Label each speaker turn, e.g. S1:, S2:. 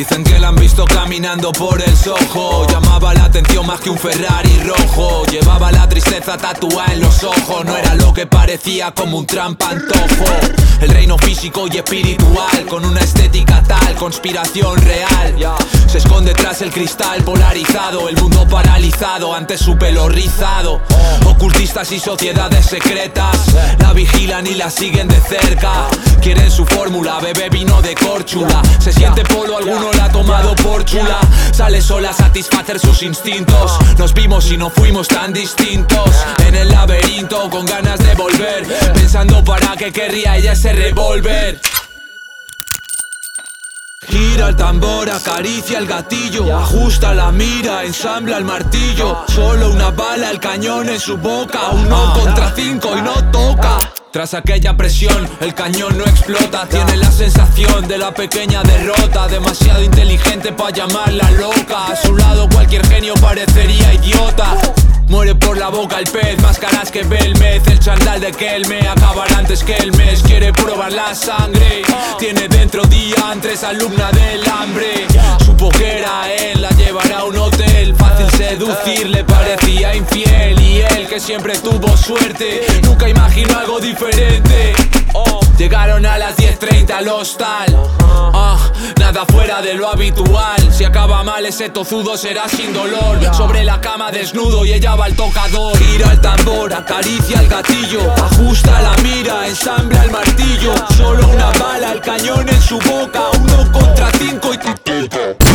S1: Dicen que la han visto caminando por el Soho. Llamaba la atención más que un Ferrari rojo. Llevaba la tristeza tatuada en los ojos. No era lo que parecía, como un trampantojo. El reino físico y espiritual, con una estética tal, conspiración real. Se esconde tras el cristal polarizado, el mundo paralizado ante su pelo rizado. Ocultistas y sociedades secretas la vigilan y la siguen de cerca. Quieren su fórmula, bebe vino de Córchula. Se siente polo, alguno la ha tomado por chula. Sale sola a satisfacer sus instintos. Nos vimos y no fuimos tan distintos. En el laberinto con ganas de volver, pensando para qué querría ella ese revólver. Gira el tambor, acaricia el gatillo, ajusta la mira, ensambla el martillo. Solo una bala, el cañón en su boca. 1 contra 5 y no toca. Tras aquella presión, el cañón no explota. Tiene la sensación de la pequeña derrota. Demasiado inteligente para llamarla loca. A su lado cualquier genio parecería idiota. Muere por la boca el pez, más caras que Belmez. El chandal de Kelme acabará antes que el mes. Quiere probar la sangre, tiene dentro diantres, alumna del hambre. Supo que era él, la llevará a un hotel. Fácil seducirle, parecía infiel. Y él, que siempre tuvo suerte, nunca imaginó algo diferente. Llegaron a las 10:30 al hostal. Nada fuera de lo habitual. Si acaba mal ese tozudo será sin dolor. Sobre la cama desnudo y ella va al tocador. Gira el tambor, acaricia el gatillo, ajusta la mira, ensambla el martillo. Solo una bala, el cañón en su boca. 1 contra 5 y